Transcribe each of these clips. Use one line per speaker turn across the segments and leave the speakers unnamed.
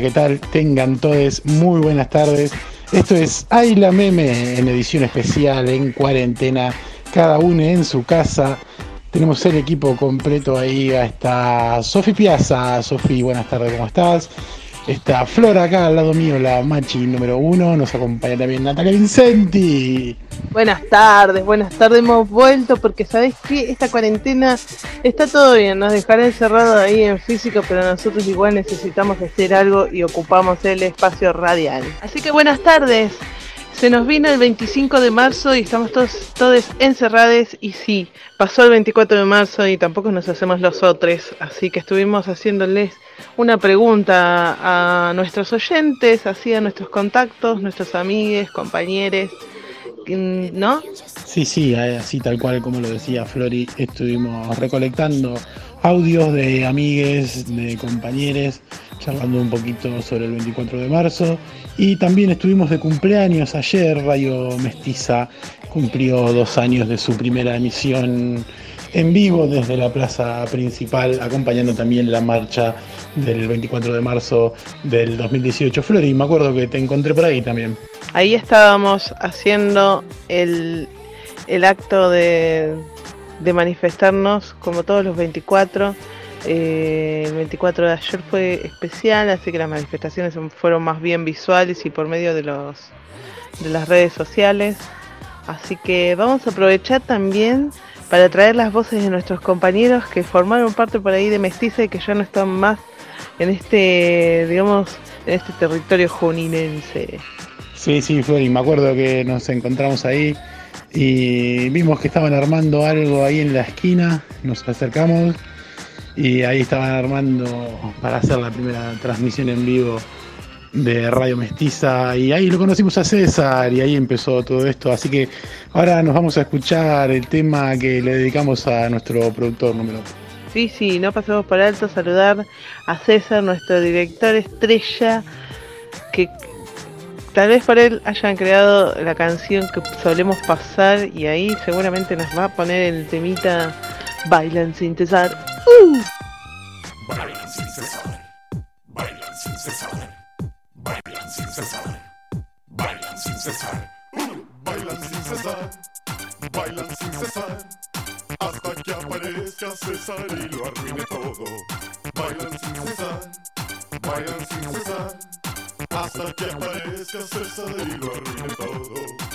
¿qué tal? Tengan todos muy buenas tardes. Esto es Ay la Meme en edición especial, en cuarentena, cada uno en su casa. Tenemos el equipo completo ahí. Está Sofi Piazza. Sofi, buenas tardes, ¿cómo estás? Está Flor acá al lado mío, la machi número 1. Nos acompaña también Natalia Vincenti.
Buenas tardes, hemos vuelto porque ¿sabés qué? Esta cuarentena está todo bien, nos dejará encerrados ahí en físico, pero nosotros igual necesitamos hacer algo y ocupamos el espacio radial. Así que buenas tardes, se nos vino el 25 de marzo y estamos todos encerrados y sí, pasó el 24 de marzo y tampoco nos hacemos los otros, así que estuvimos haciéndoles una pregunta a nuestros oyentes, así a nuestros contactos, nuestros amigues, compañeros, ¿no?
Sí, así tal cual como lo decía Flori, estuvimos recolectando audios de amigues, de compañeros, charlando un poquito sobre el 24 de marzo. Y también estuvimos de cumpleaños ayer. Radio Mestiza cumplió 2 años de su primera emisión en vivo desde la plaza principal, acompañando también la marcha del 24 de marzo del 2018. Flori, me acuerdo que te encontré por ahí también.
Ahí estábamos haciendo el acto de manifestarnos como todos los 24. El 24 de ayer fue especial, así que las manifestaciones fueron más bien visuales y por medio de las redes sociales. Así que vamos a aprovechar también para traer las voces de nuestros compañeros que formaron parte por ahí de Mestiza y que ya no están más en este territorio juninense.
Sí, Flori, me acuerdo que nos encontramos ahí y vimos que estaban armando algo ahí en la esquina, nos acercamos y ahí estaban armando para hacer la primera transmisión en vivo de Radio Mestiza y ahí lo conocimos a César y ahí empezó todo esto, así que ahora nos vamos a escuchar el tema que le dedicamos a nuestro productor número 1.
Sí, no pasemos por alto saludar a César, nuestro director estrella, que tal vez por él hayan creado la canción que solemos pasar y ahí seguramente nos va a poner el temita Bailan sin cesar.
Bailan sin cesar, bailan sin cesar, bailan sin cesar, bailan sin cesar, bailan sin cesar, bailan sin cesar, hasta que aparezca César y lo arruine todo. Bailan sin cesar, bailan sin cesar, hasta que aparezca César y lo arruine todo.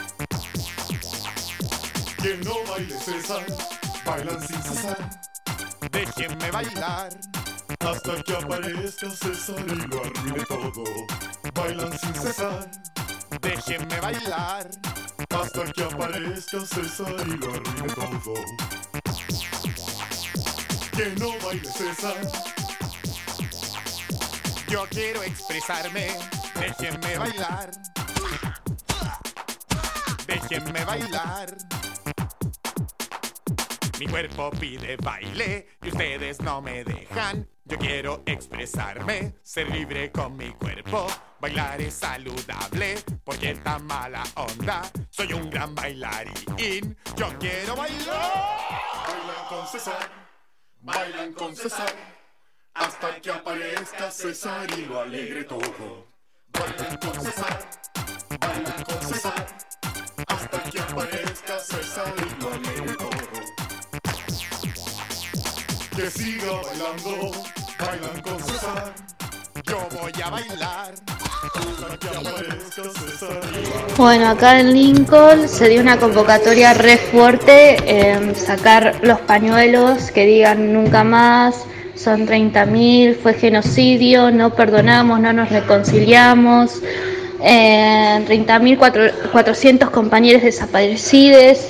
Que no baile César, bailan sin cesar. Déjenme bailar hasta que aparezca César y lo arruine todo. Bailan sin cesar. Déjenme bailar hasta que aparezca César y lo arruine todo. Que no baile César. Yo quiero expresarme. Déjenme bailar. Déjenme bailar. Mi cuerpo pide baile y ustedes no me dejan. Yo quiero expresarme, ser libre con mi cuerpo. Bailar es saludable porque está mala onda. Soy un gran bailarín. Yo quiero bailar. Bailan con César, bailan con César, hasta que aparezca César y lo alegre todo. Bailan con César, bailan con César, hasta que aparezca César y lo alegre todo. Que siga bailando, bailan con César. Yo voy a bailar hasta que aparezca César.
Bueno, acá en Lincoln se dio una convocatoria re fuerte, sacar los pañuelos que digan nunca más, son 30.000, fue genocidio, no perdonamos, no nos reconciliamos, 30.400 compañeros desaparecidos,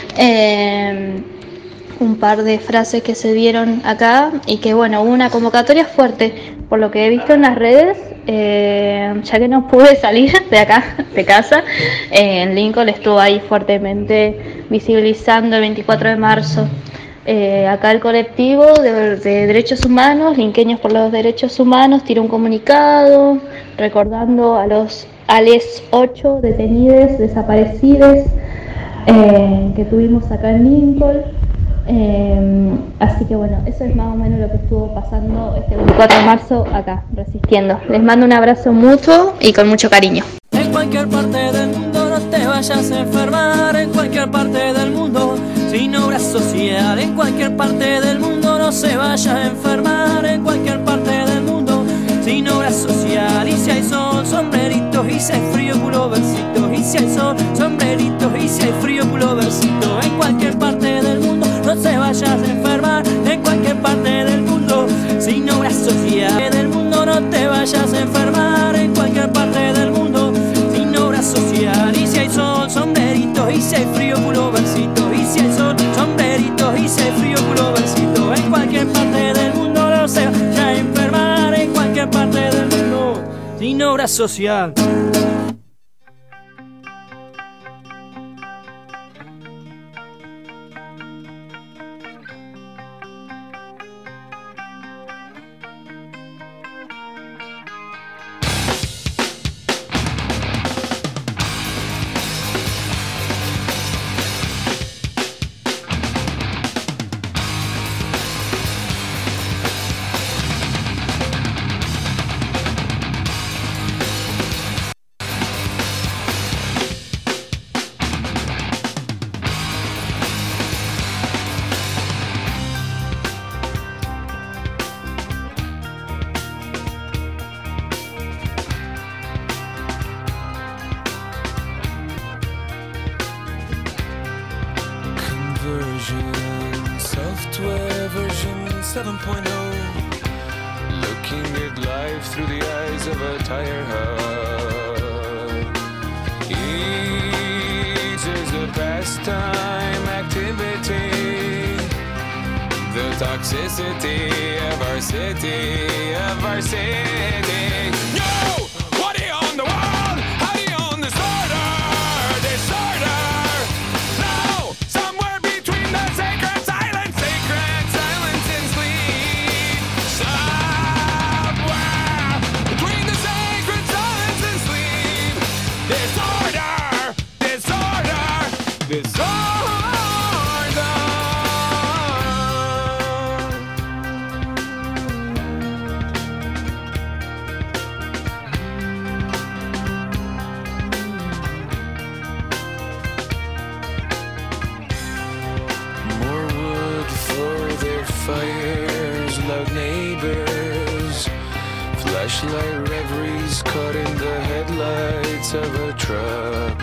un par de frases que se dieron acá y que bueno, hubo una convocatoria fuerte por lo que he visto en las redes, ya que no pude salir de acá, de casa, en Lincoln estuvo ahí fuertemente visibilizando el 24 de marzo. Acá el colectivo de derechos humanos, Linqueños por los Derechos Humanos, tiró un comunicado recordando a los 8 detenidos desaparecidos que tuvimos acá en Lincoln. Así que bueno, eso es más o menos lo que estuvo pasando este 24 de marzo acá, resistiendo. Les mando un abrazo mutuo y con mucho cariño.
En cualquier parte del mundo no te vayas a enfermar, en cualquier parte del mundo, sin obra social. En cualquier parte del mundo no se vaya a enfermar, en cualquier parte del mundo, sin obra social. Y si hay sol, sombreritos, y si hay frío, puloversitos. Y si hay sol, sombreritos, y si hay frío, puloversito. En cualquier parte del mundo no se vayas a enfermar, en cualquier parte del mundo, sin obra social. Del mundo no te vayas a enfermar, en cualquier parte del mundo, sin obra social. Y si hay sol, sombreritos, y si hay frío, puloversito. Y si hay sol, sombreritos, y si hay frío, puloversito. En cualquier parte del mundo no se vaya a enfermar, en cualquier parte del mundo, sin obra social.
Software version 7.0, looking at life through the eyes of a tire hub. Each is a pastime activity, the toxicity of our city, of our city. Yo! What are you on the wall? How do you own disorder? No! Somewhere between the sacred silence and sleep. Somewhere between the sacred silence and sleep. Disorder! More wood for their fires, loud neighbors, flashlight reveries caught in the headlights of a truck.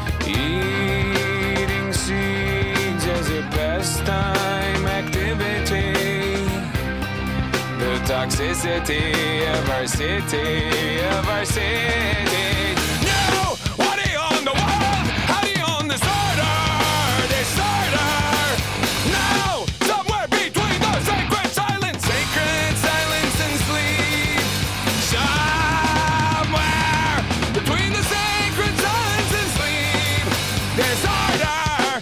Eating seeds as a pastime activity, the toxicity of our city, of our city. No! What are you on the wall? How do you own disorder? No! Somewhere between the sacred silence and sleep. Somewhere between the sacred silence and sleep. Disorder!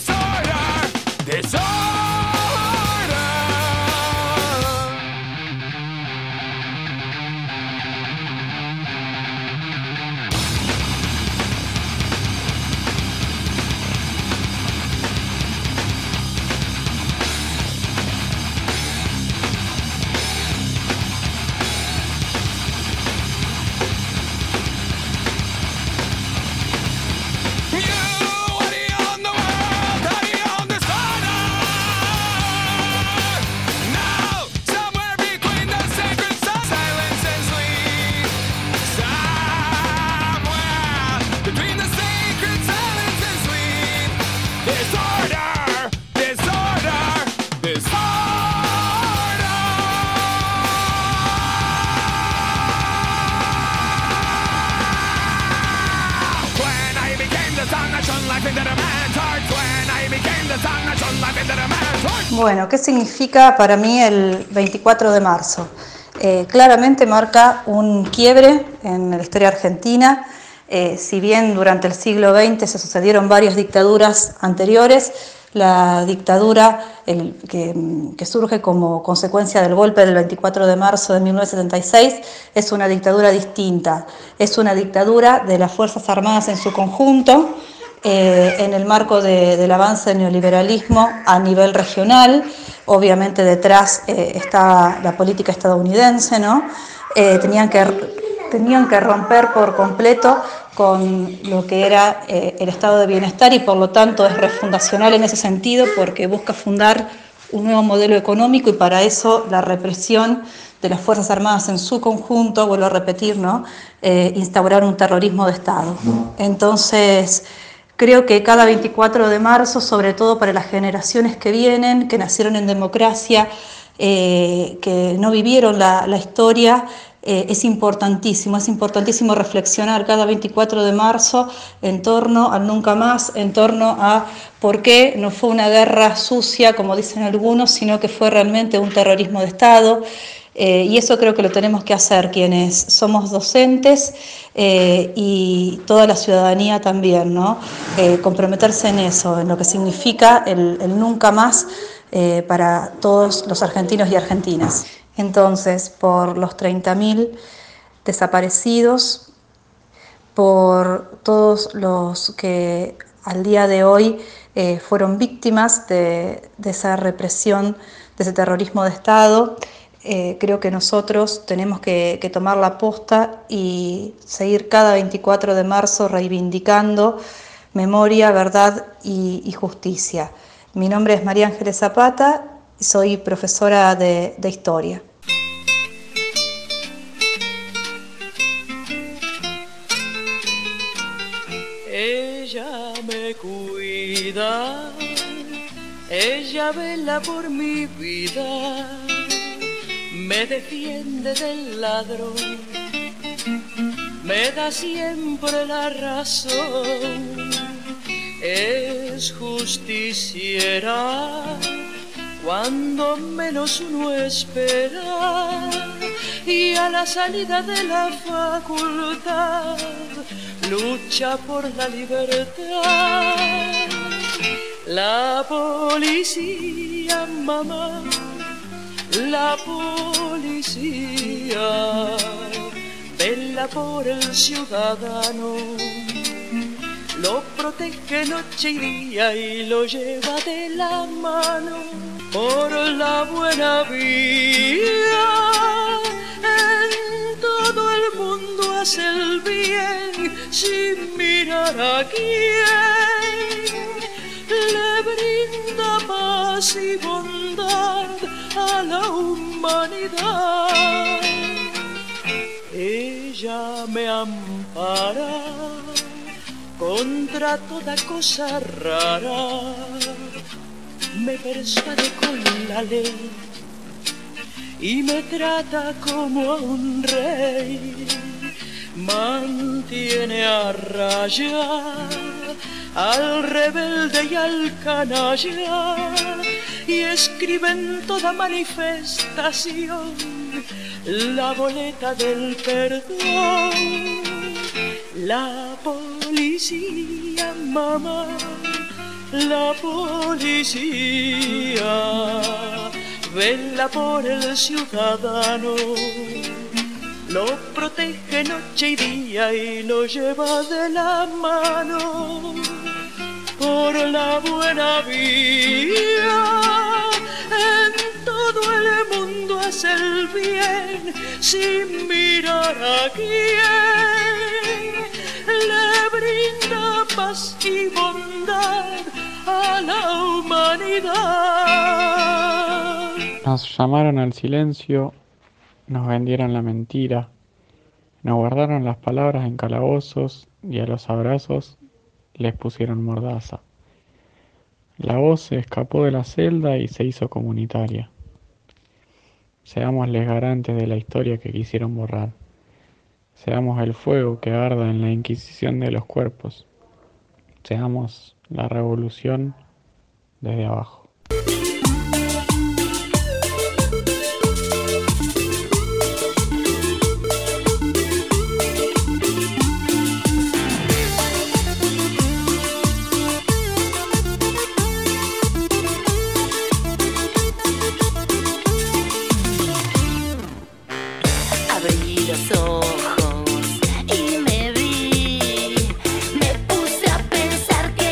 Bueno, ¿qué significa para mí el 24 de marzo? Claramente marca un quiebre en la historia argentina. Si bien durante el siglo XX se sucedieron varias dictaduras anteriores, la dictadura que surge como consecuencia del golpe del 24 de marzo de 1976 es una dictadura distinta. Es una dictadura de las Fuerzas Armadas en su conjunto, en el marco del avance del neoliberalismo a nivel regional. Obviamente detrás está la política estadounidense, ¿no? Tenían que romper por completo con lo que era el estado de bienestar y por lo tanto es refundacional en ese sentido porque busca fundar un nuevo modelo económico y para eso la represión de las Fuerzas Armadas en su conjunto, vuelvo a repetir, ¿no? Instaurar un terrorismo de Estado. Entonces, creo que cada 24 de marzo, sobre todo para las generaciones que vienen, que nacieron en democracia, que no vivieron la historia, es importantísimo reflexionar cada 24 de marzo en torno al nunca más, en torno a por qué no fue una guerra sucia, como dicen algunos, sino que fue realmente un terrorismo de Estado. Y eso creo que lo tenemos que hacer quienes somos docentes y toda la ciudadanía también, ¿no? Comprometerse en eso, en lo que significa el nunca más para todos los argentinos y argentinas. Entonces, por los 30.000 desaparecidos, por todos los que al día de hoy fueron víctimas de esa represión, de ese terrorismo de Estado, creo que nosotros tenemos que tomar la posta y seguir cada 24 de marzo reivindicando memoria, verdad y justicia. Mi nombre es María Ángeles Zapata y soy profesora de Historia.
Ella me cuida, ella vela por mi vida, me defiende del ladrón, me da siempre la razón, es justiciera cuando menos uno espera y a la salida de la facultad lucha por la libertad. La policía, mamá, la policía vela por el ciudadano, lo protege noche y día y lo lleva de la mano por la buena vida. En todo el mundo hace el bien sin mirar a quién, le brinda paz y bondad a la humanidad. Ella me ampara contra toda cosa rara, me persuade con la ley y me trata como a un rey, mantiene a raya al rebelde y al canalla y escribe en toda manifestación la boleta del perdón. La policía, mamá, la policía vela por el ciudadano, lo protege noche y día y lo lleva de la mano por la buena vida. En todo el mundo hace el bien sin mirar a quién, le brinda paz y bondad a la humanidad.
Nos llamaron al silencio, nos vendieron la mentira, nos guardaron las palabras en calabozos y a los abrazos les pusieron mordaza. La voz se escapó de la celda y se hizo comunitaria. Seámosles garantes de la historia que quisieron borrar. Seamos el fuego que arda en la inquisición de los cuerpos. Seamos la revolución desde abajo.
Ojos y me vi, me puse a pensar que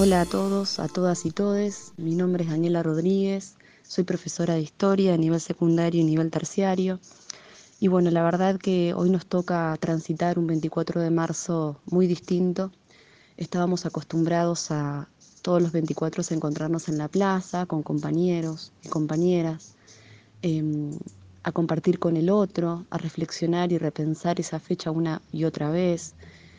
Hola a todos, a todas y todes. Mi nombre es Daniela Rodríguez, soy profesora de historia a nivel secundario y nivel terciario. Y bueno, la verdad que hoy nos toca transitar un 24 de marzo muy distinto. Estábamos acostumbrados a todos los 24 a encontrarnos en la plaza con compañeros y compañeras, a compartir con el otro, a reflexionar y repensar esa fecha una y otra vez.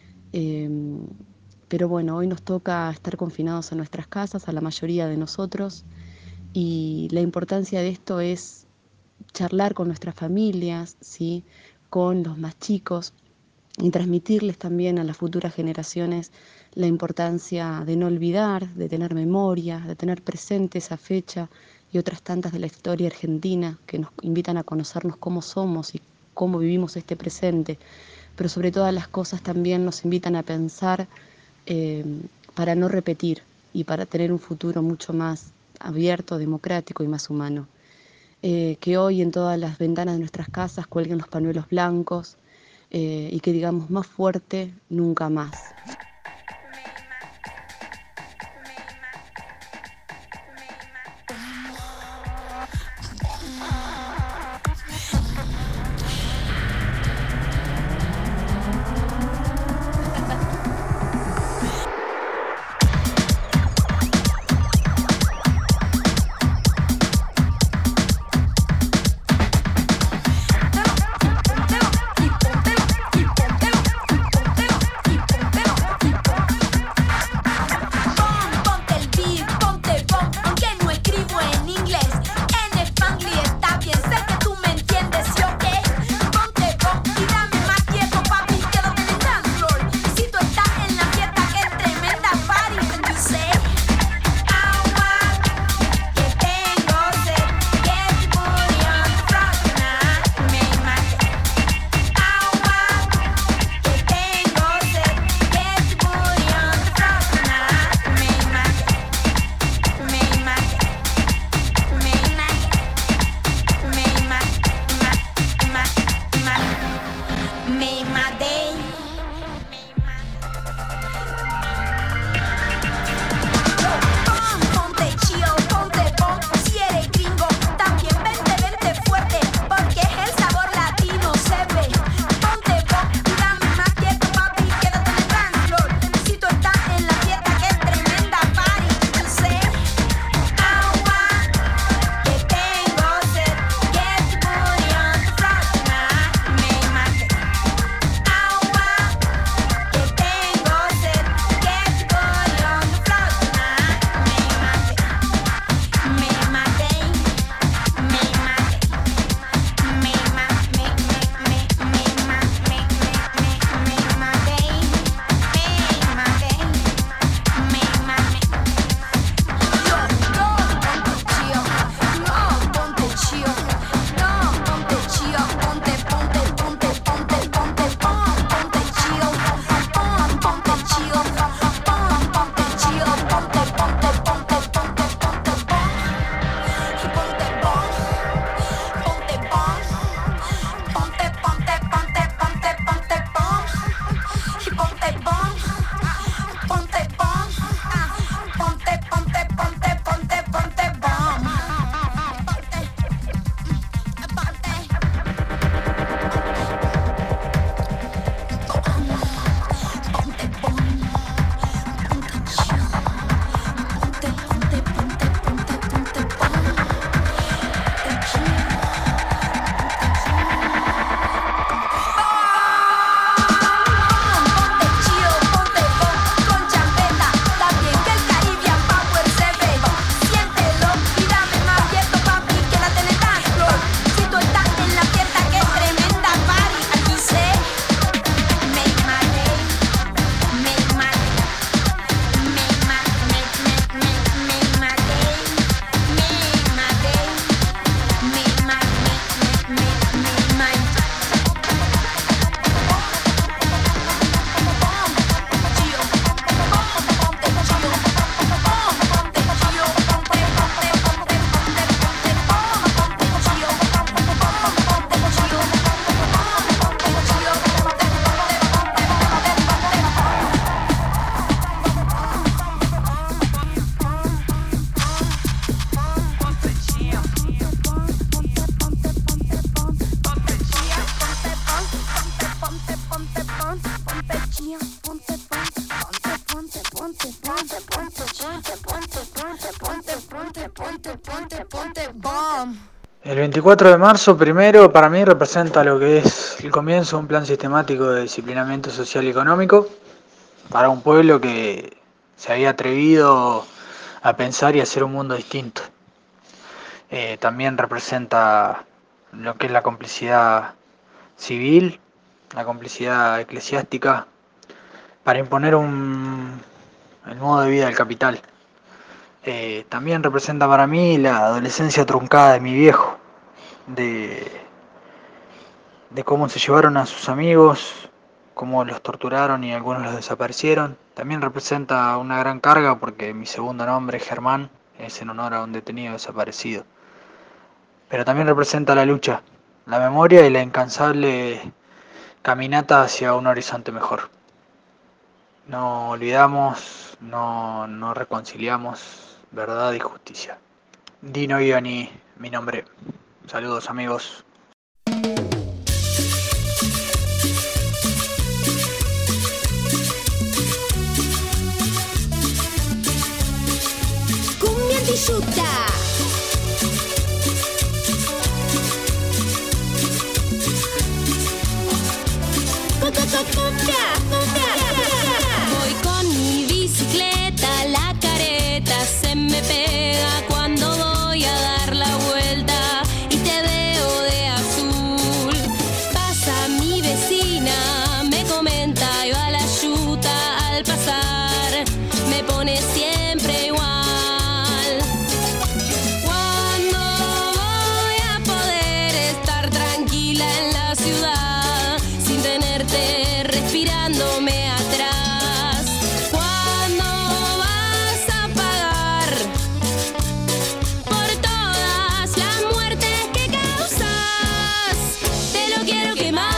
Pero bueno, hoy nos toca estar confinados en nuestras casas, a la mayoría de nosotros, y la importancia de esto es charlar con nuestras familias, ¿sí? Con los más chicos, y transmitirles también a las futuras generaciones la importancia de no olvidar, de tener memoria, de tener presente esa fecha y otras tantas de la historia argentina que nos invitan a conocernos cómo somos y cómo vivimos este presente, pero sobre todas las cosas también nos invitan a pensar para no repetir y para tener un futuro mucho más abierto, democrático y más humano. Que hoy en todas las ventanas de nuestras casas cuelguen los pañuelos blancos y que digamos más fuerte, nunca más.
El 24 de marzo, primero, para mí representa lo que es el comienzo de un plan sistemático de disciplinamiento social y económico para un pueblo que se había atrevido a pensar y hacer un mundo distinto. También representa lo que es la complicidad civil, la complicidad eclesiástica, para imponer el modo de vida del capital. También representa para mí la adolescencia truncada de mi viejo, de cómo se llevaron a sus amigos, cómo los torturaron y algunos los desaparecieron. También representa una gran carga porque mi segundo nombre, Germán, es en honor a un detenido desaparecido. Pero también representa la lucha, la memoria y la incansable caminata hacia un horizonte mejor. No olvidamos, no reconciliamos verdad y justicia. Dino Ioni, mi nombre. Saludos, amigos.
Cumbia antisciuta. Voy con mi bicicleta, la careta se me pega cuando voy a dar la vuelta y te veo de azul. Pasa mi vecina, me comenta y va la yuta al pasar, me pone siempre igual. ¿Cuándo voy a poder estar tranquila en la ciudad sin tenerte respirándome atrás? ¿Cuándo vas a pagar por todas las muertes que causas? Te lo quiero quemar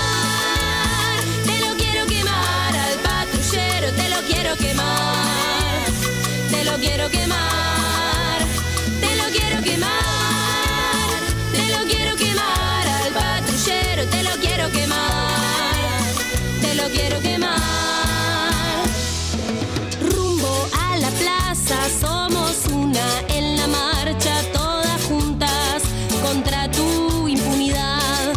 al patrullero, te lo quiero quemar, te lo quiero quemar, te lo quiero quemar, te lo quiero quemar al patrullero, te lo quiero quemar, te lo quiero quemar. Rumbo a la plaza, somos una en la marcha, todas juntas contra tu impunidad.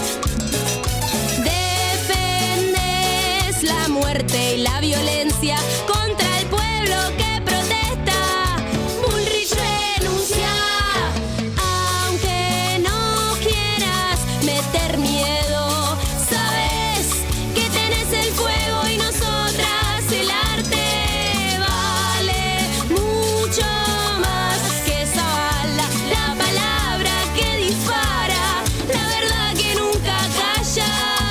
Defendes la muerte y la violencia contra el pueblo que protesta. Bullrich renuncia, aunque no quieras meter miedo. Sabes que tenés el fuego y nosotras el arte. Vale mucho más que esa bala, la palabra que dispara, la verdad que nunca calla.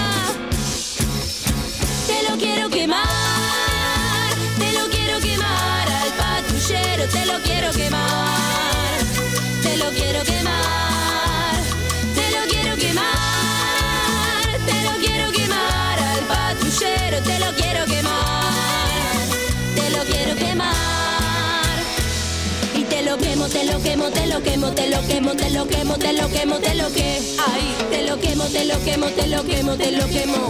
Te lo quiero quemar, te lo quiero quemar al patrullero, te lo quiero quemar, te lo quiero quemar, te lo quiero quemar, te lo quiero quemar al patrullero, te lo quiero quemar, te lo quiero quemar. Y te lo quemo, te lo quemo, te lo quemo, te lo quemo, te lo quemo, te lo quemo, te lo que. Ay, te lo quemo, te lo quemo, te lo quemo, te lo quemo.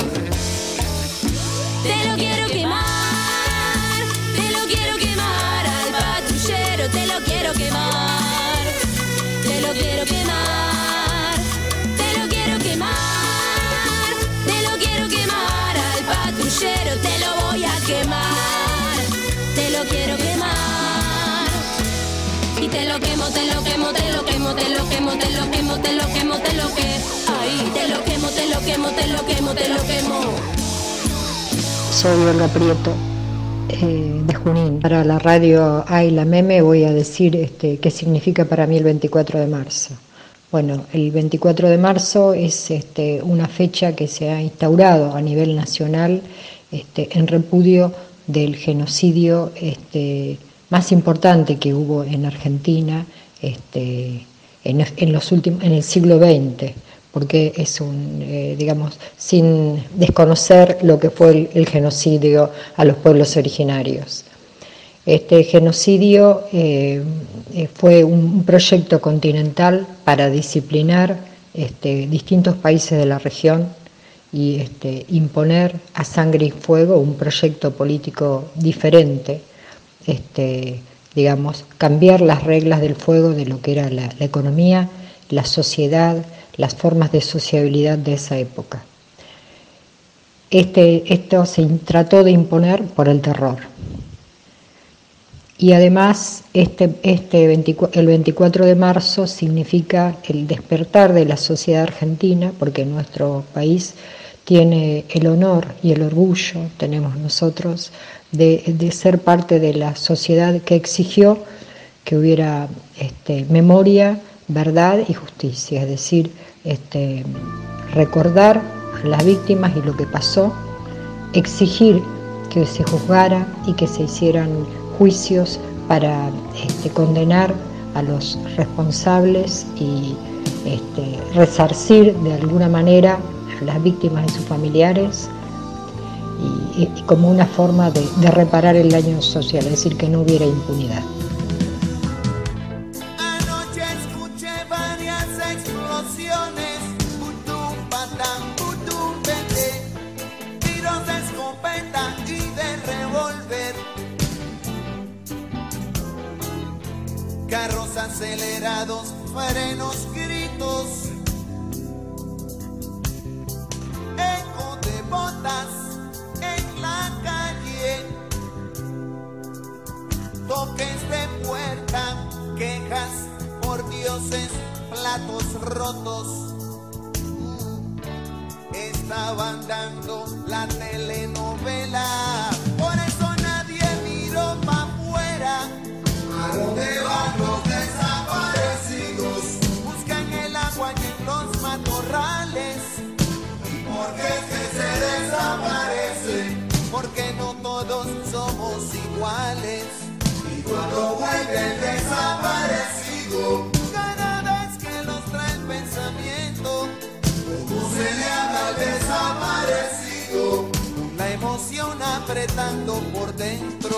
Te lo quiero quemar, te lo quiero quemar al patrullero, te lo quiero quemar, te lo quiero quemar, te lo quiero quemar, te lo quiero quemar al patrullero, te lo voy a quemar, te lo quiero quemar. Y te lo quemo, te lo quemo, te lo quemo, te lo quemo, te lo quemo, te lo quemo, te lo que. Ay, te lo quemo, te lo quemo, te lo quemo, te lo quemo.
Soy Olga Prieto, de Junín. Para la radio A y la Meme voy a decir qué significa para mí el 24 de marzo. Bueno, el 24 de marzo es una fecha que se ha instaurado a nivel nacional en repudio del genocidio más importante que hubo en Argentina en el siglo XX. Porque es digamos, sin desconocer lo que fue el genocidio a los pueblos originarios. Este genocidio fue un proyecto continental para disciplinar distintos países de la región y imponer a sangre y fuego un proyecto político diferente, digamos, cambiar las reglas del juego de lo que era la economía, la sociedad, las formas de sociabilidad de esa época. Esto se trató de imponer por el terror. Y además el 24 de marzo significa el despertar de la sociedad argentina, porque nuestro país tiene el honor y el orgullo, tenemos nosotros, de ser parte de la sociedad que exigió que hubiera memoria, verdad y justicia, es decir, recordar a las víctimas y lo que pasó, exigir que se juzgara y que se hicieran juicios para condenar a los responsables y resarcir de alguna manera a las víctimas y sus familiares y como una forma de reparar el daño social, es decir, que no hubiera impunidad.
Anoche escuché varias explosiones, putum, patán, putum, vete, tiros de escopeta y de revólver, carros acelerados, frenos, gritos, eco de botas en la calle, toques de puerta, quejas por dioses, platos rotos. Estaban dando la telenovela, por eso nadie miró pa' afuera. ¿A dónde van los desaparecidos? Buscan el agua y en los matorrales. ¿Y por qué es que se desaparecen? Porque no todos somos iguales. Y cuando vuelve el desaparecido, cada vez que los trae el pensamiento, ¿cómo se le habla al desaparecido? Con la emoción apretando por dentro.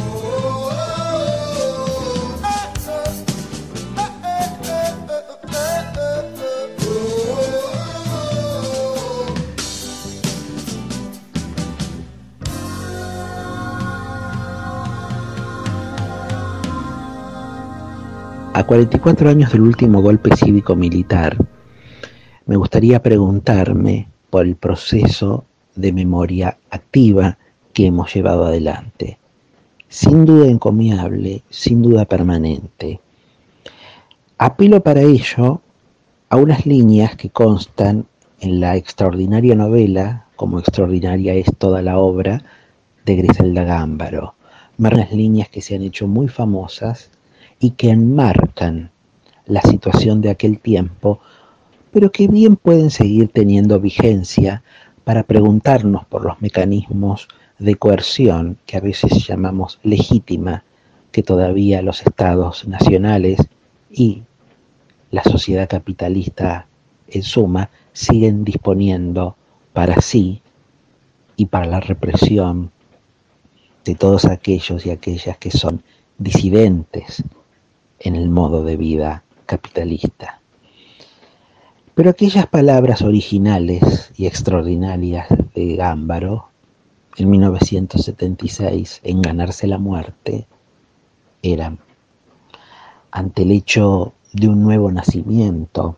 A 44 años del último golpe cívico-militar, me gustaría preguntarme por el proceso de memoria activa que hemos llevado adelante. Sin duda encomiable, sin duda permanente. Apelo para ello a unas líneas que constan en la extraordinaria novela, como extraordinaria es toda la obra, de Griselda Gámbaro. Unas líneas que se han hecho muy famosas y que enmarcan la situación de aquel tiempo, pero que bien pueden seguir teniendo vigencia para preguntarnos por los mecanismos de coerción que a veces llamamos legítima, que todavía los estados nacionales y la sociedad capitalista en suma siguen disponiendo para sí y para la represión de todos aquellos y aquellas que son disidentes en el modo de vida capitalista. Pero aquellas palabras originales y extraordinarias de Gámbaro en 1976 en Ganarse la muerte eran: ante el hecho de un nuevo nacimiento,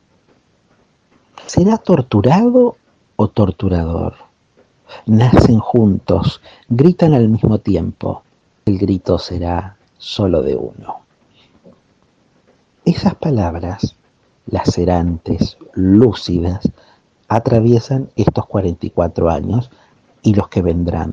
¿será torturado o torturador? Nacen juntos, gritan al mismo tiempo, el grito será solo de uno. Esas palabras, lacerantes, lúcidas, atraviesan estos 44 años y los que vendrán.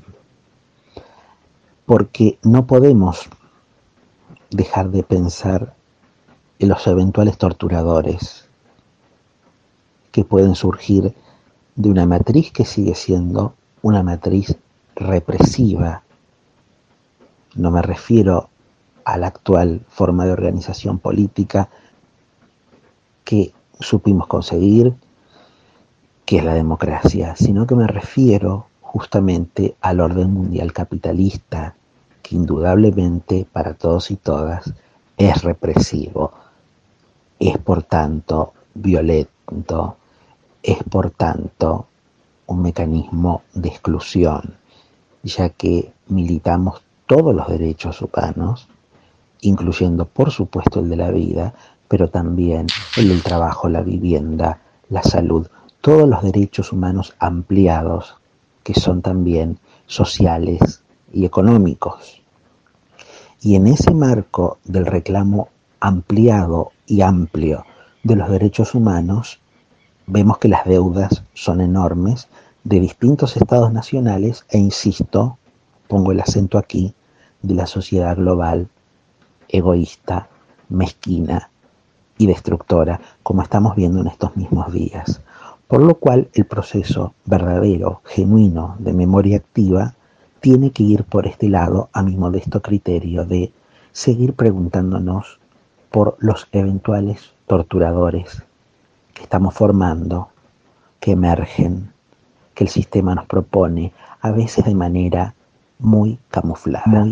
Porque no podemos dejar de pensar en los eventuales torturadores que pueden surgir de una matriz que sigue siendo una matriz represiva. No me refiero a la actual forma de organización política que supimos conseguir, que es la democracia, sino que me refiero justamente al orden mundial capitalista, que indudablemente para todos y todas es represivo, es por tanto violento, es por tanto un mecanismo de exclusión, ya que militamos todos los derechos humanos incluyendo por supuesto el de la vida, pero también el del trabajo, la vivienda, la salud, todos los derechos humanos ampliados que son también sociales y económicos. Y en ese marco del reclamo ampliado y amplio de los derechos humanos, vemos que las deudas son enormes de distintos estados nacionales e, insisto, pongo el acento aquí, de la sociedad global, egoísta, mezquina y destructora, como estamos viendo en estos mismos días. Por lo cual, el proceso verdadero, genuino de memoria activa tiene que ir por este lado, a mi modesto criterio, de seguir preguntándonos por los eventuales torturadores que estamos formando, que emergen, que el sistema nos propone, a veces de manera muy camuflada.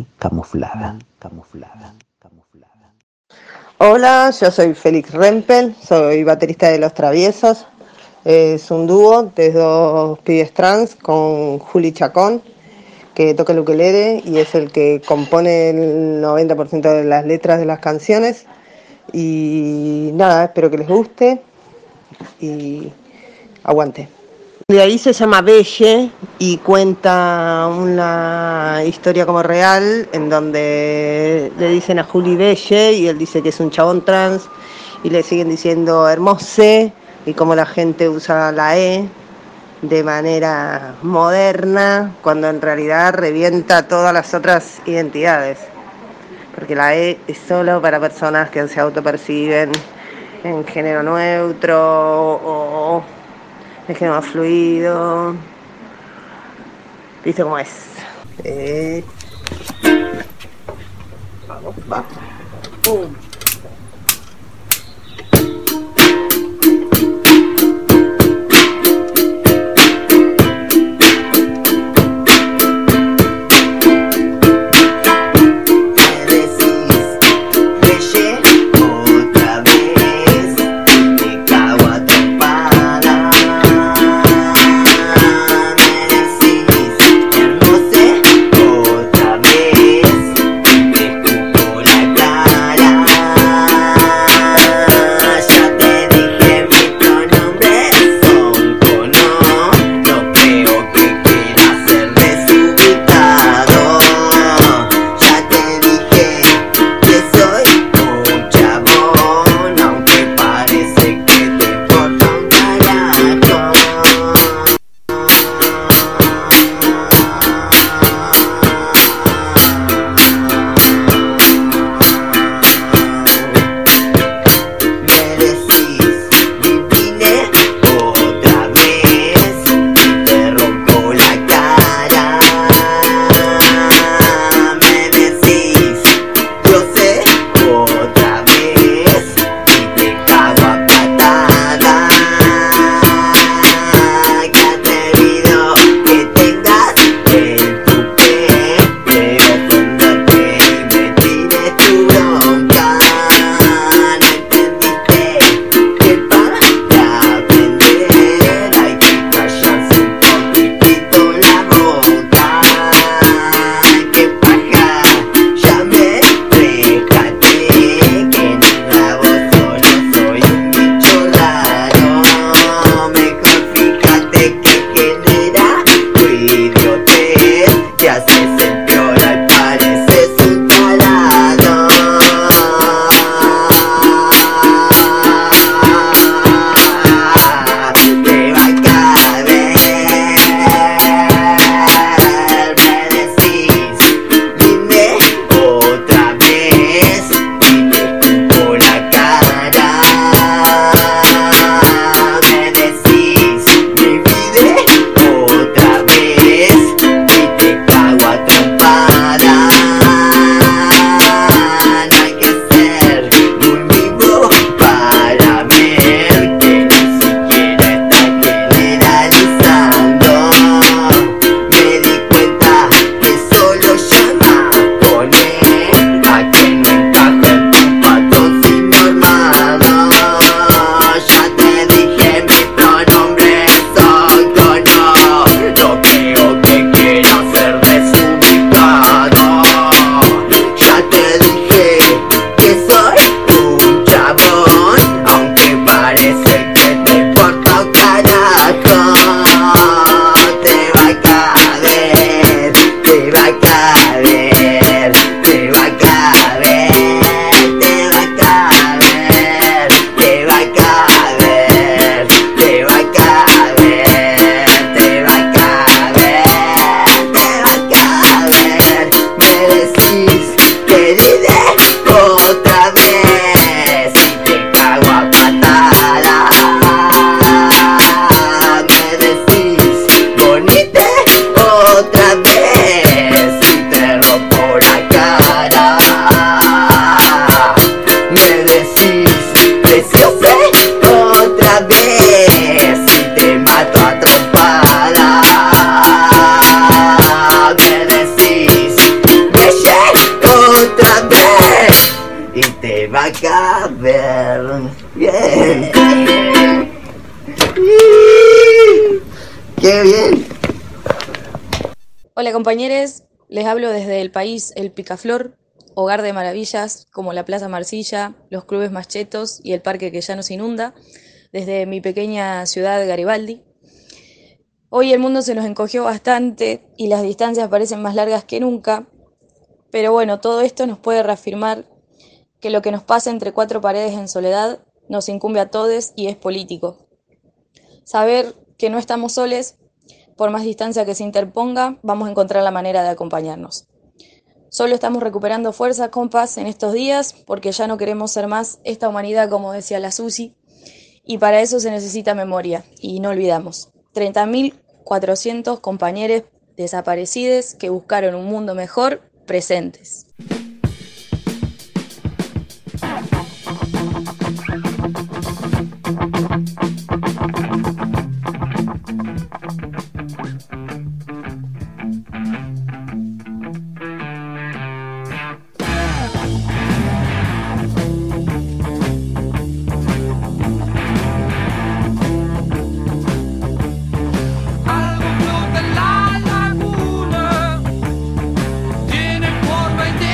Hola, yo soy Félix Rempel, soy baterista de Los Traviesos. Es un dúo de dos pibes trans con Juli Chacón, que toca el ukelele y es el que compone el 90% de las letras de las canciones. Y nada, espero que les guste y aguante. De ahí se llama Belle y cuenta una historia como real en donde le dicen a Juli Belle y él dice que es un chabón trans y le siguen diciendo hermose y cómo la gente usa la E de manera moderna cuando en realidad revienta todas las otras identidades, porque la E es solo para personas que se autoperciben en género neutro o en género fluido. ¿Viste cómo es? Vamos, va.
Otra vez, te escupo la cara.
va a caber. Bien. ¡Qué bien!
Hola compañeros, les hablo desde el país El Picaflor, hogar de maravillas como la Plaza Marsilla, los clubes más chetos y el parque que ya nos inunda, desde mi pequeña ciudad Garibaldi. Hoy el mundo se nos encogió bastante y las distancias parecen más largas que nunca, pero bueno, todo esto nos puede reafirmar que lo que nos pasa entre cuatro paredes en soledad nos incumbe a todos y es político. Saber que no estamos soles, por más distancia que se interponga, vamos a encontrar la manera de acompañarnos. Solo estamos recuperando fuerza, compas, en estos días, porque ya no queremos ser más esta humanidad, como decía la Susi, y para eso se necesita memoria, y no olvidamos. 30.400 compañeros desaparecidos que buscaron un mundo mejor, presentes.
Tiene por 20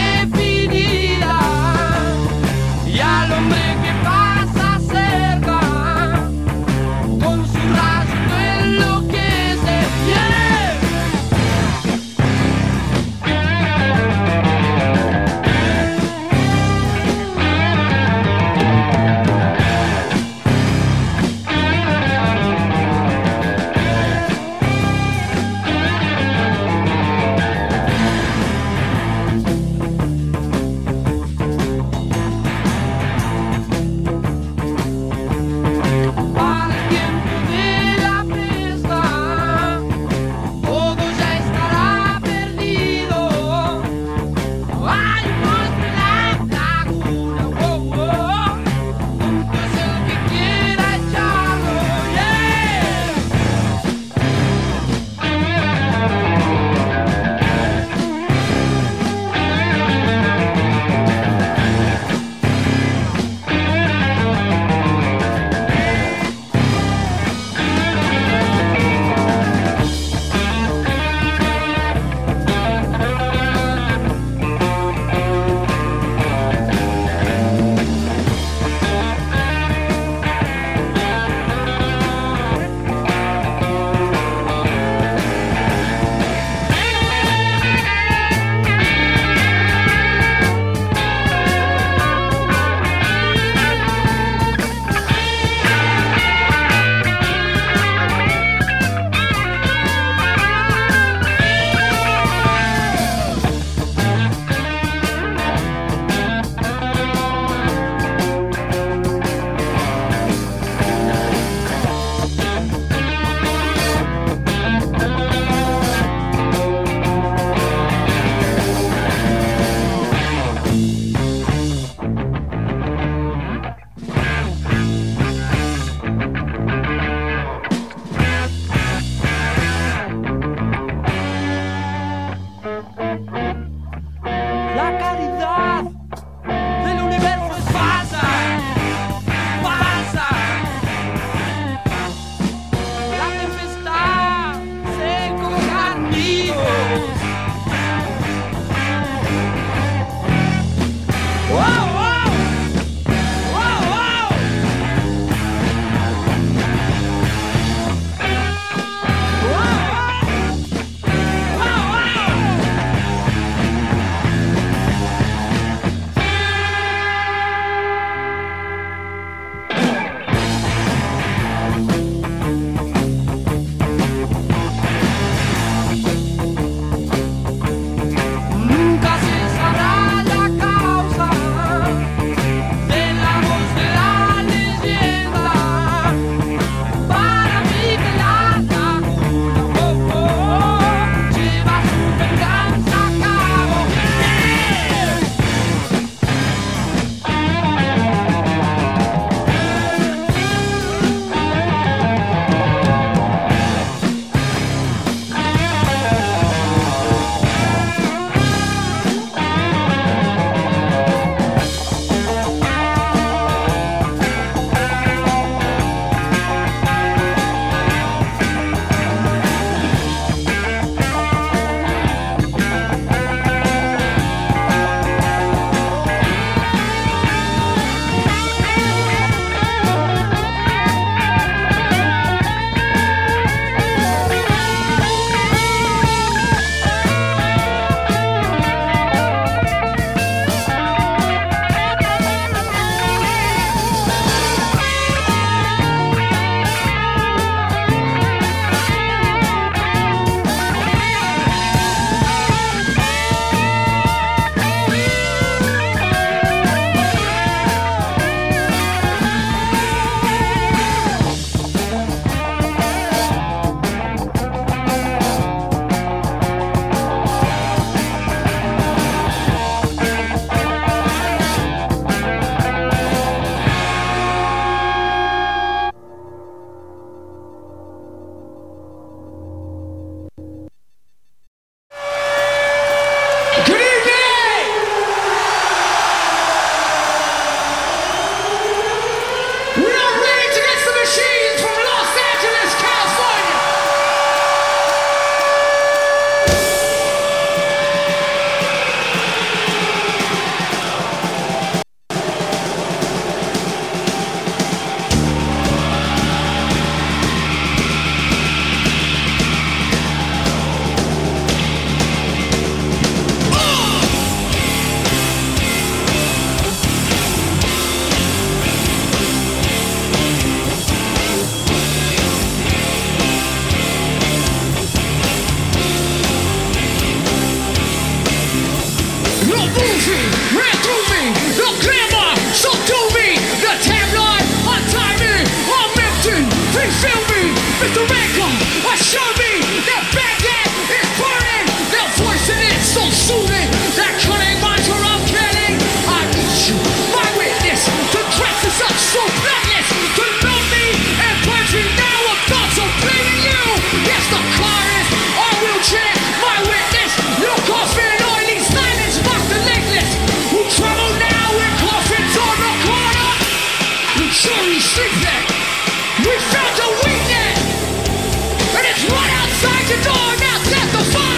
no glamour, so do me. The tabloid, untie me, I'm empty. Refill me, Mr. Rankin, assure me that Baghdad is burning. Their voicing it so soothing. That cunning minds are all kidding. I need you, my witness, to dress us up so bloodless, to love me and punch me now. I'm thoughts of blaming you. Yes, the chorus, our wheelchair, my witness. Your coffin, oily silence, mock the legless. Who travel now in coffins on the corner. The jury sleep there. We found a weakness, and it's right outside your door. Now testify.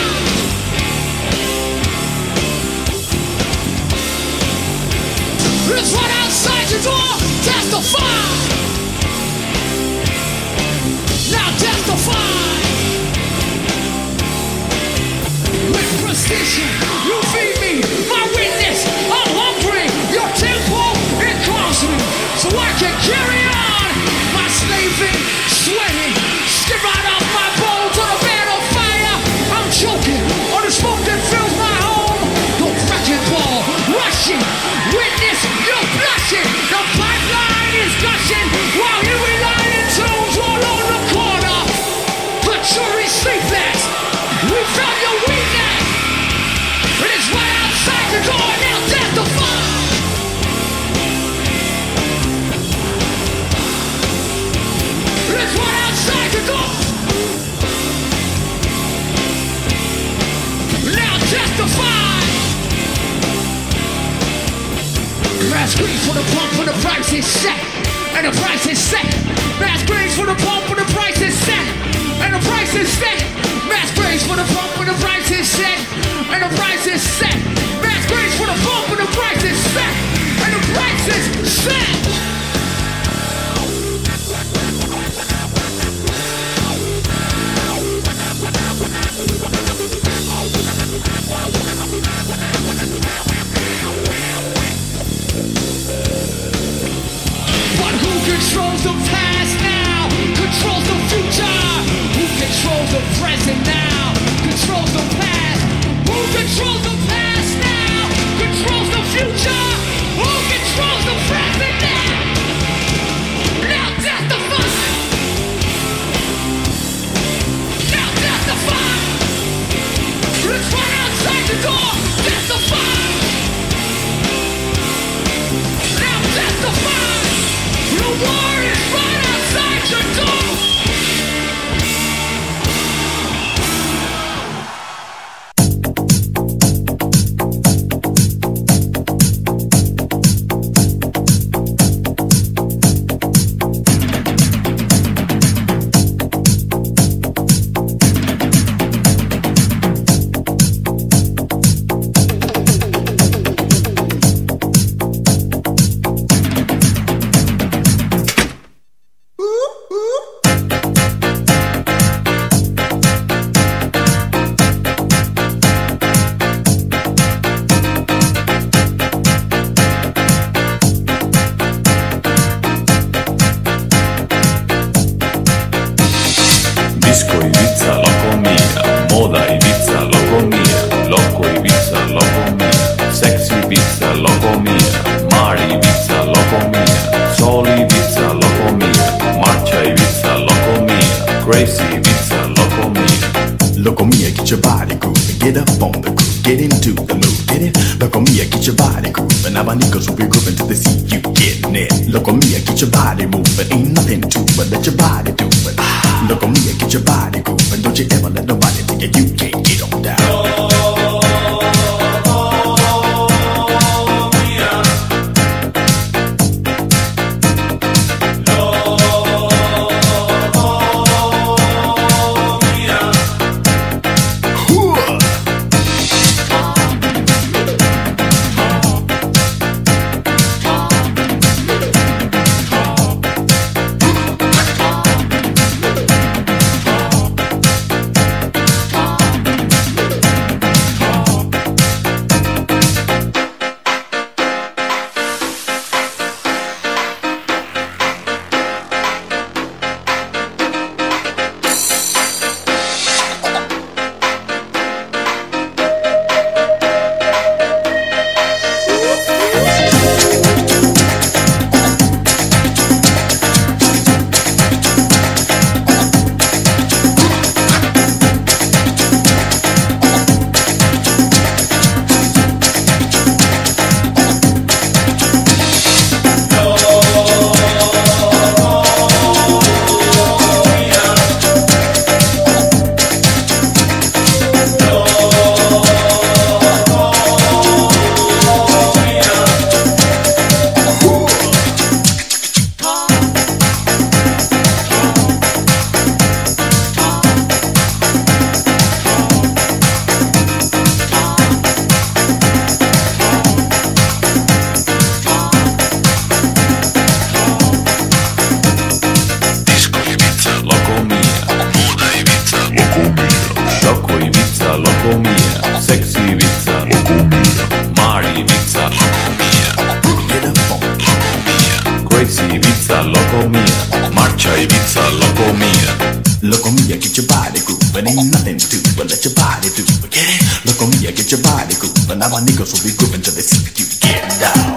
It's right outside your door. Testify. Now testify. With precision, you feed me, my witness. I'm hungry. Your temple, it calls me, so I can carry on. My slaving, sweating, skip right off my bones on a bed of fire. I'm choking on the smoke that fills my home. The wrecking ball, rushing, witness, you're blushing. The pipeline is gushing while you rely in tombs all on the corner. The jury sleepless. We found your weakness. And it's right outside the door. Now testify. It's right outside the door. Now testify. Grass greens for the pump when the price is set. And the price is set. Grass greens for the pump when the price is set. And the price is set. Grass greens for the pump when the price is set. And the price is set. Grass greens for the pump when the price is set. And the price is set. But who controls the past now? Controls the future. Who controls the present now? Controls the past. Who controls the past now? Controls the future. Who controls the present now? Now testify. Now testify. It's right outside the door. Testify. Now testify. The war is right outside your door.
Disco Ibiza, loco mía. Moda Ibiza, loco mía. Loco Ibiza, loco mía. Sexy Ibiza, loco mía. Mar Ibiza, loco mía. Sol Ibiza, loco mía. Marcha Ibiza, loco mía. Crazy Ibiza, loco mía.
Loco mía, get your body grooving, get up on the groove, get into the mood, get it? Loco mía, get your body grooving, abanicos will be grooving till they see you getting it. Loco mía, get your body moving, ain't nothing to it, let your body do it. Loco mía, get your body grooving, don't you ever let nobody tell you can't get on down.
Ibiza, loco mia. Marcha Ibiza, loco mia.
Loco mia, get your body grooving, ain't nothing to do but let your body do it, get it? Loco mia, get your body grooving, now my niggas will be grooving till they see you get down.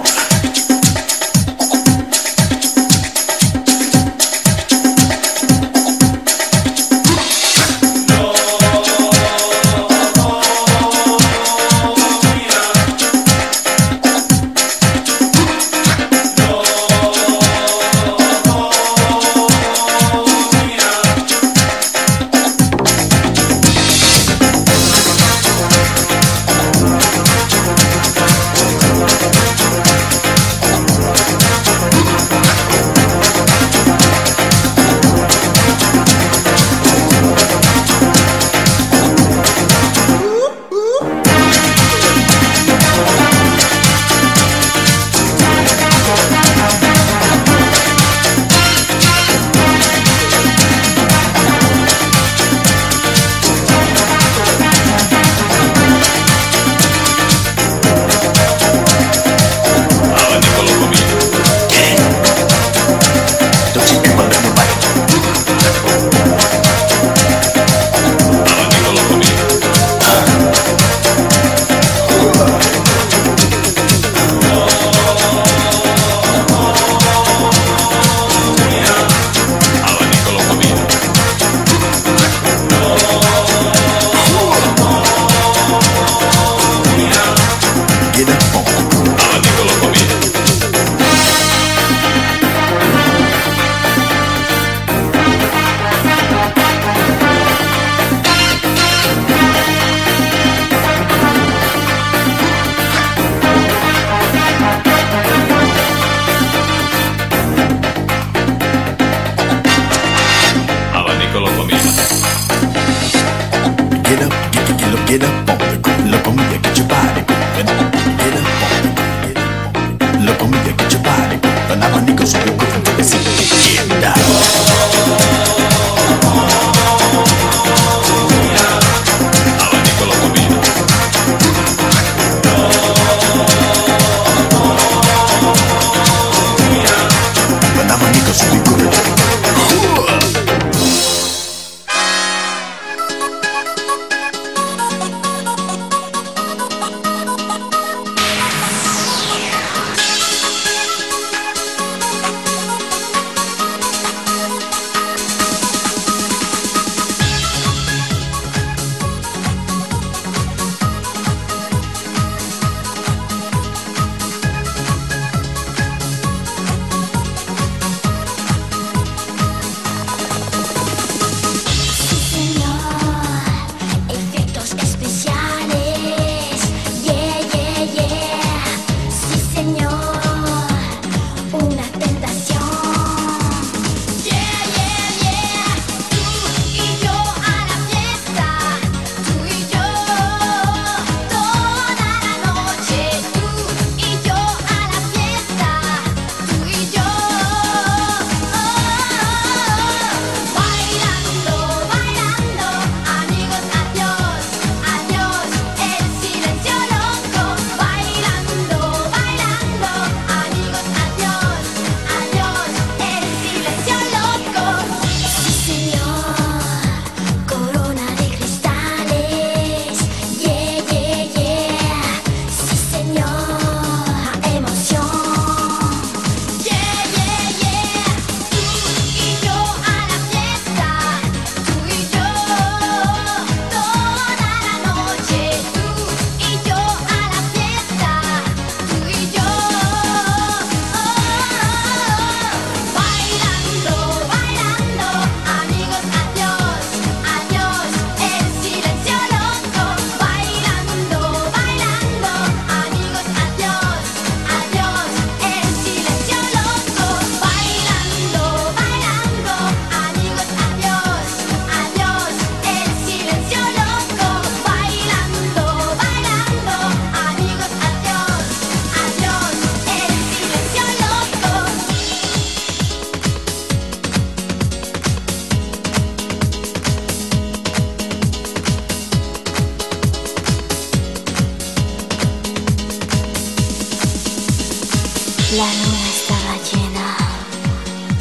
La luna estaba llena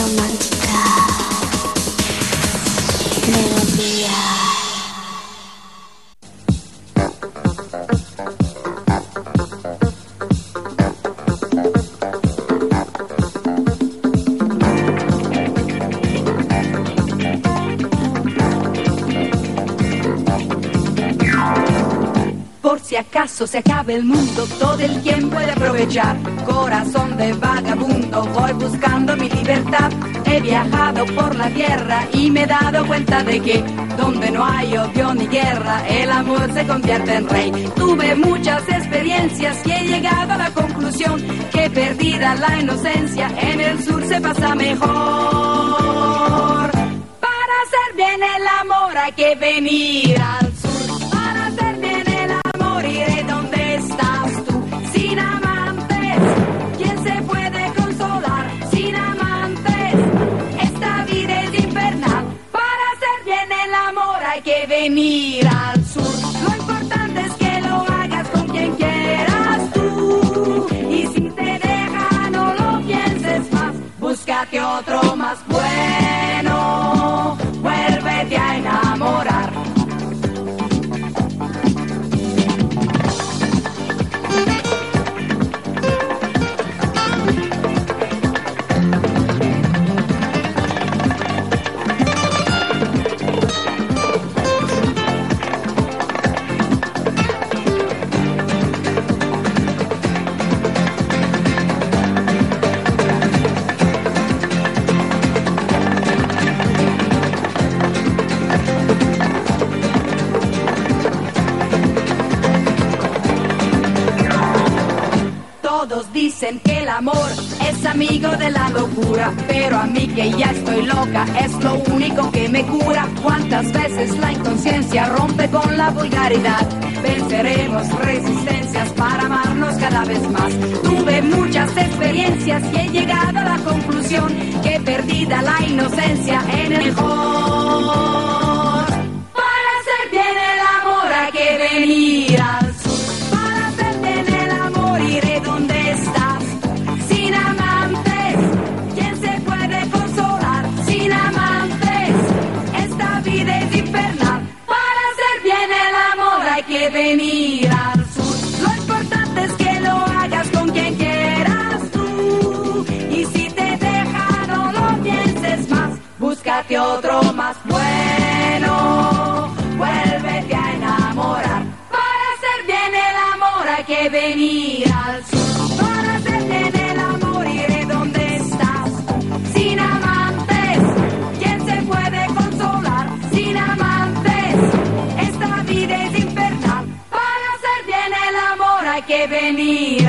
Dinamarca. Melodía.
Por si acaso se acabe el mundo, todo el quien puede aprovechar. Corazón de vagabundo, voy buscando mi libertad. He viajado por la tierra y me he dado cuenta de que donde no hay odio ni guerra, el amor se convierte en rey. Tuve muchas experiencias y he llegado a la conclusión que perdida la inocencia, en el sur se pasa mejor. Para hacer bien el amor hay que venir al sur. Para hacer bien el amor iré donde estás tú. Sin amantes, ¿quién se puede consolar? Sin amantes, esta vida es infernal. Para hacer bien el amor hay que venir al sur. Lo importante es que lo hagas con quien quieras tú. Y si te deja no lo pienses más, búscate otro más bueno. Vuélvete a enamorar. Todos dicen que el amor es amigo de la locura, pero a mí que ya estoy loca es lo único que me cura. Cuántas veces la inconsciencia rompe con la vulgaridad. Venceremos resistencias para amarnos cada vez más. Tuve muchas experiencias y he llegado a la conclusión que perdida la inocencia en el mejor. Para hacer bien el amor hay que venir al sur. Para hacer bien el amor iré donde estás. Sin amantes, ¿quién se puede consolar? Sin amantes, esta vida es infernal. Para hacer bien el amor hay que venir al sur. Lo importante es que lo hagas con quien quieras tú. Y si te deja no lo pienses más, búscate otro más bueno. Vuélvete a enamorar. Para hacer bien el amor hay que venir al sur. Para hacer bien el amor iré donde estás. Sin amantes, ¿quién se puede consolar? Sin amantes, esta vida es infernal. Para hacer bien el amor hay que venir